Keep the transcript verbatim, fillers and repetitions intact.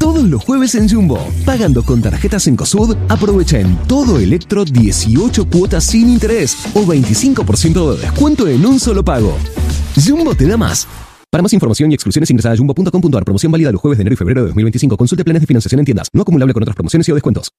Todos los jueves en Jumbo. Pagando con tarjetas Cencosud, aprovecha en todo Electro dieciocho cuotas sin interés o veinticinco por ciento de descuento en un solo pago. Jumbo te da más. Para más información y exclusiones ingresa a jumbo punto com punto a r. Promoción válida los jueves de enero y febrero de dos mil veinticinco. Consulte planes de financiación en tiendas. No acumulable con otras promociones y o descuentos.